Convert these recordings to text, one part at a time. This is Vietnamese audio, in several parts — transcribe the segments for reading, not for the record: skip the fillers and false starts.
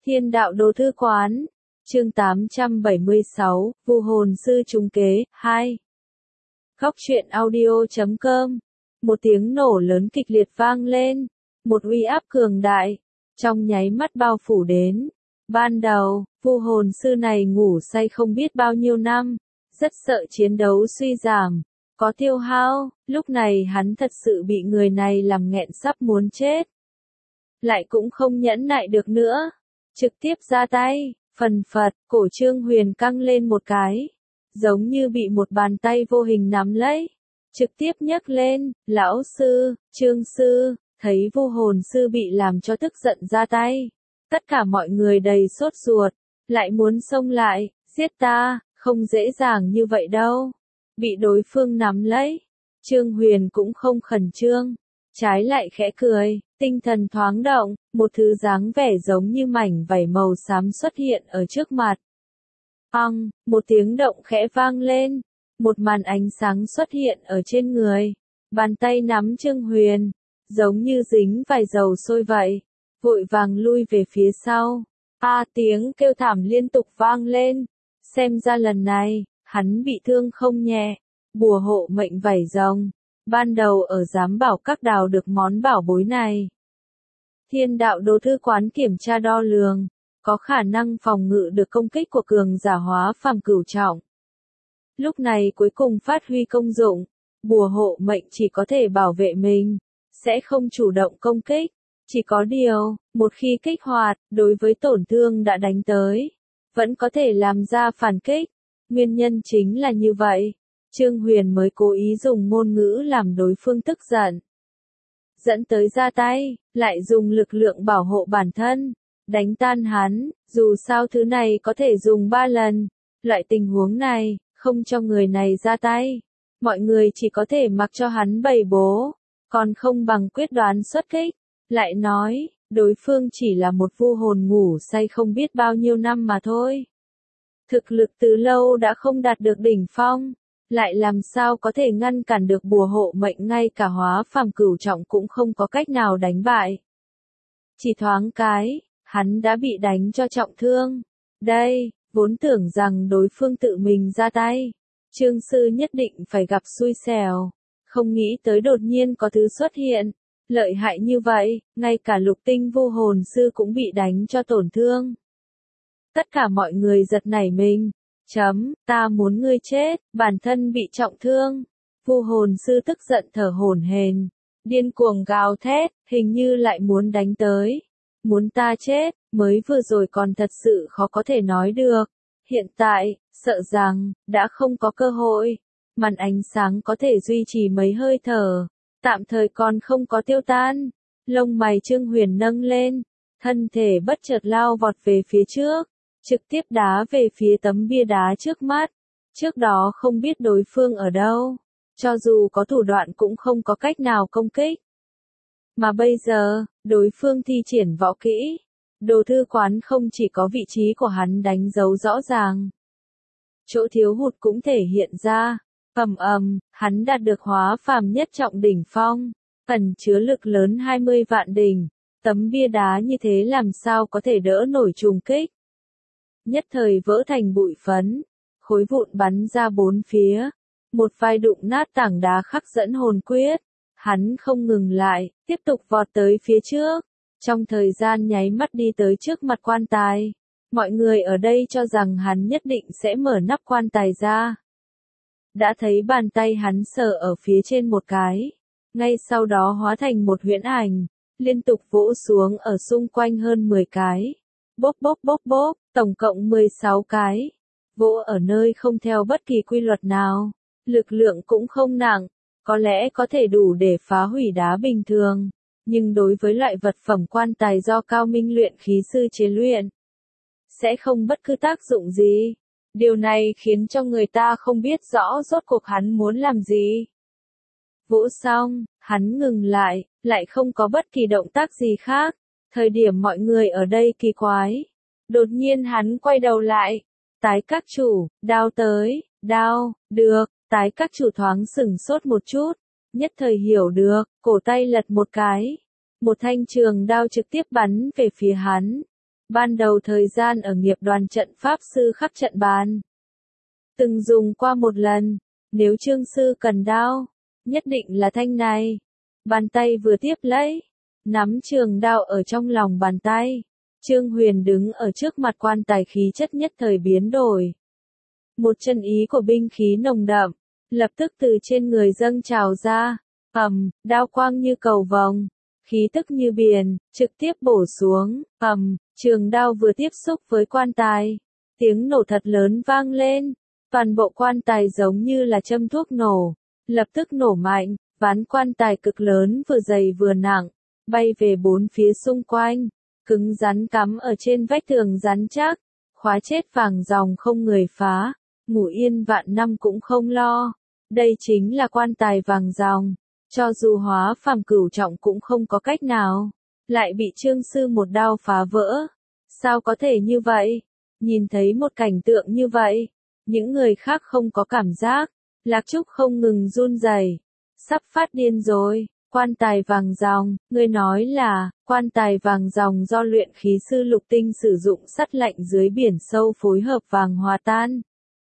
Thiên đạo đồ thư quán. Chương 876, Vu hồn sư trúng kế, 2. Góc truyện audio.com. Một tiếng nổ lớn kịch liệt vang lên. Một uy áp cường đại, trong nháy mắt bao phủ đến. Ban đầu, vu hồn sư này ngủ say không biết bao nhiêu năm, rất sợ chiến đấu suy giảm, có tiêu hao, lúc này hắn thật sự bị người này làm nghẹn sắp muốn chết. Lại cũng không nhẫn nại được nữa, trực tiếp ra tay, phần phật, cổ Trương Huyền căng lên một cái, giống như bị một bàn tay vô hình nắm lấy, trực tiếp nhấc lên, lão sư, Trương sư, thấy vu hồn sư bị làm cho tức giận ra tay. Tất cả mọi người đầy sốt ruột, lại muốn xông lại, giết ta, không dễ dàng như vậy đâu. Bị đối phương nắm lấy, Trương Huyền cũng không khẩn trương, trái lại khẽ cười, tinh thần thoáng động, một thứ dáng vẻ giống như mảnh vảy màu xám xuất hiện ở trước mặt. Một tiếng động khẽ vang lên, một màn ánh sáng xuất hiện ở trên người, bàn tay nắm Trương Huyền, giống như dính vài dầu sôi vậy, vội vàng lui về phía sau. Tiếng kêu thảm liên tục vang lên, xem ra lần này, hắn bị thương không nhẹ, bùa hộ mệnh vảy rồng, ban đầu ở giám bảo các đào được món bảo bối này. Thiên đạo đồ thư quán kiểm tra đo lường, có khả năng phòng ngự được công kích của cường giả hóa phàm cửu trọng. Lúc này cuối cùng phát huy công dụng, bùa hộ mệnh chỉ có thể bảo vệ mình, sẽ không chủ động công kích. Chỉ có điều, một khi kích hoạt, đối với tổn thương đã đánh tới, vẫn có thể làm ra phản kích. Nguyên nhân chính là như vậy, Trương Huyền mới cố ý dùng ngôn ngữ làm đối phương tức giận. Dẫn tới ra tay, lại dùng lực lượng bảo hộ bản thân, đánh tan hắn, dù sao thứ này có thể dùng 3 lần. Loại tình huống này, không cho người này ra tay, mọi người chỉ có thể mặc cho hắn bày bố, còn không bằng quyết đoán xuất kích. Lại nói, đối phương chỉ là một vu hồn ngủ say không biết bao nhiêu năm mà thôi. Thực lực từ lâu đã không đạt được đỉnh phong, lại làm sao có thể ngăn cản được bùa hộ mệnh, ngay cả hóa phàm cửu trọng cũng không có cách nào đánh bại. Chỉ thoáng cái, hắn đã bị đánh cho trọng thương. Đây, vốn tưởng rằng đối phương tự mình ra tay, Trương sư nhất định phải gặp xui xẻo, không nghĩ tới đột nhiên có thứ xuất hiện. Lợi hại như vậy, ngay cả lục tinh vu hồn sư cũng bị đánh cho tổn thương. Tất cả mọi người giật nảy mình. Ta muốn ngươi chết, bản thân bị trọng thương. Vu hồn sư tức giận thở hổn hển, điên cuồng gào thét, hình như lại muốn đánh tới. Muốn ta chết, mới vừa rồi còn thật sự khó có thể nói được. Hiện tại, sợ rằng, đã không có cơ hội. Màn ánh sáng có thể duy trì mấy hơi thở, tạm thời còn không có tiêu tan. Lông mày Trương Huyền nâng lên, thân thể bất chợt lao vọt về phía trước, trực tiếp đá về phía tấm bia đá trước mắt. Trước đó không biết đối phương ở đâu, cho dù có thủ đoạn cũng không có cách nào công kích. Mà bây giờ, đối phương thi triển võ kỹ, đồ thư quán không chỉ có vị trí của hắn đánh dấu rõ ràng, chỗ thiếu hụt cũng thể hiện ra. Hắn đạt được hóa phàm nhất trọng đỉnh phong, ẩn chứa lực lớn 20 vạn đỉnh, tấm bia đá như thế làm sao có thể đỡ nổi trùng kích. Nhất thời vỡ thành bụi phấn, khối vụn bắn ra bốn phía, một vai đụng nát tảng đá khắc dẫn hồn quyết. Hắn không ngừng lại, tiếp tục vọt tới phía trước, trong thời gian nháy mắt đi tới trước mặt quan tài. Mọi người ở đây cho rằng hắn nhất định sẽ mở nắp quan tài ra. Đã thấy bàn tay hắn sờ ở phía trên một cái, ngay sau đó hóa thành một huyễn ảnh, liên tục vỗ xuống ở xung quanh hơn 10 cái. Bốp, tổng cộng 16 cái. Vỗ ở nơi không theo bất kỳ quy luật nào, lực lượng cũng không nặng, có lẽ có thể đủ để phá hủy đá bình thường, nhưng đối với loại vật phẩm quan tài do cao minh luyện khí sư chế luyện, sẽ không bất cứ tác dụng gì. Điều này khiến cho người ta không biết rõ rốt cuộc hắn muốn làm gì. Vỗ xong, hắn ngừng lại không có bất kỳ động tác gì khác. Thời điểm mọi người ở đây kỳ quái, đột nhiên hắn quay đầu lại. Tái các chủ, đao tới, đao, được. Tái các chủ thoáng sửng sốt một chút, nhất thời hiểu được, cổ tay lật một cái. Một thanh trường đao trực tiếp bắn về phía hắn. Ban đầu thời gian ở nghiệp đoàn trận pháp sư khắc trận bàn, từng dùng qua một lần, nếu Trương sư cần đao, nhất định là thanh này. Bàn tay vừa tiếp lấy, nắm trường đao ở trong lòng bàn tay. Trương Huyền đứng ở trước mặt quan tài, khí chất nhất thời biến đổi. Một chân ý của binh khí nồng đậm, lập tức từ trên người dâng trào ra, đao quang như cầu vồng, khí tức như biển, trực tiếp bổ xuống, trường đao vừa tiếp xúc với quan tài, tiếng nổ thật lớn vang lên, toàn bộ quan tài giống như là châm thuốc nổ, lập tức nổ mạnh, ván quan tài cực lớn vừa dày vừa nặng, bay về bốn phía xung quanh, cứng rắn cắm ở trên vách tường rắn chắc, khóa chết vàng ròng không người phá, ngủ yên vạn năm cũng không lo. Đây chính là quan tài vàng ròng, cho dù hóa phàm cửu trọng cũng không có cách nào, lại bị Trương sư một đao phá vỡ. Sao có thể như vậy? Nhìn thấy một cảnh tượng như vậy, những người khác không có cảm giác, Lạc Trúc không ngừng run rẩy, sắp phát điên rồi. Quan tài vàng ròng, ngươi nói là, quan tài vàng ròng do luyện khí sư Lục Tinh sử dụng sắt lạnh dưới biển sâu phối hợp vàng hòa tan,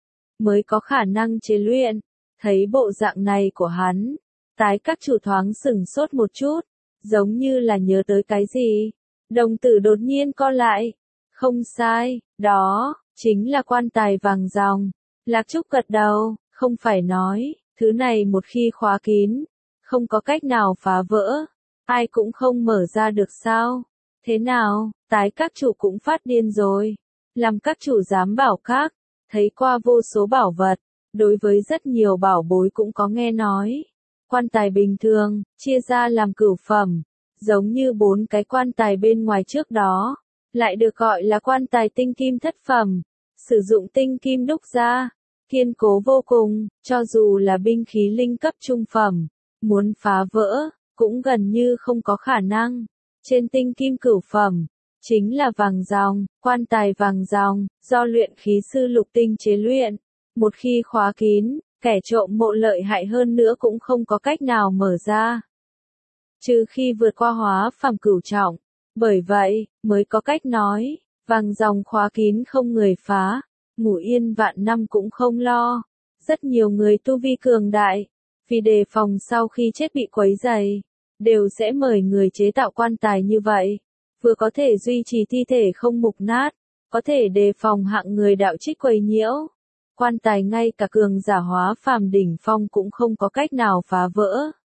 mới có khả năng chế luyện. Thấy bộ dạng này của hắn, Tái Các chủ thoáng sửng sốt một chút, giống như là nhớ tới cái gì. Đồng tử đột nhiên co lại. Không sai, đó, chính là quan tài vàng ròng. Lạc Trúc gật đầu, không phải nói, thứ này một khi khóa kín, không có cách nào phá vỡ, ai cũng không mở ra được sao? Thế nào, Tái Các chủ cũng phát điên rồi. Làm các chủ giám bảo các, thấy qua vô số bảo vật, đối với rất nhiều bảo bối cũng có nghe nói. Quan tài bình thường, chia ra làm cửu phẩm, giống như 4 cái quan tài bên ngoài trước đó, lại được gọi là quan tài tinh kim thất phẩm, sử dụng tinh kim đúc ra, kiên cố vô cùng, cho dù là binh khí linh cấp trung phẩm, muốn phá vỡ, cũng gần như không có khả năng. Trên tinh kim cửu phẩm, chính là vàng ròng, quan tài vàng ròng, do luyện khí sư Lục Tinh chế luyện. Một khi khóa kín, kẻ trộm mộ lợi hại hơn nữa cũng không có cách nào mở ra. Trừ khi vượt qua hóa phàm cửu trọng. Bởi vậy, mới có cách nói, vàng ròng khóa kín không người phá, ngủ yên vạn năm cũng không lo. Rất nhiều người tu vi cường đại, vì đề phòng sau khi chết bị quấy rầy, đều sẽ mời người chế tạo quan tài như vậy. Vừa có thể duy trì thi thể không mục nát, có thể đề phòng hạng người đạo trích quấy nhiễu. Quan tài ngay cả cường giả hóa phàm đỉnh phong cũng không có cách nào phá vỡ.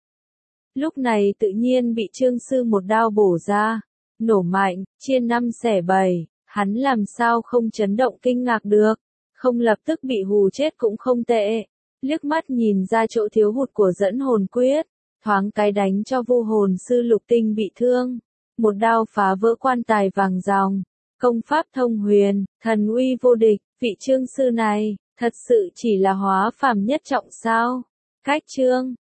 Lúc này tự nhiên bị Trương sư một đao bổ ra, nổ mạnh, chia 5 xẻ 7, hắn làm sao không chấn động kinh ngạc được, không lập tức bị hù chết cũng không tệ. Liếc mắt nhìn ra chỗ thiếu hụt của dẫn hồn quyết, thoáng cái đánh cho vu hồn sư Lục Tinh bị thương. Một đao phá vỡ quan tài vàng ròng, công pháp thông huyền, thần uy vô địch, vị Trương sư này, thật sự chỉ là hóa phàm nhất trọng sao? Cách chương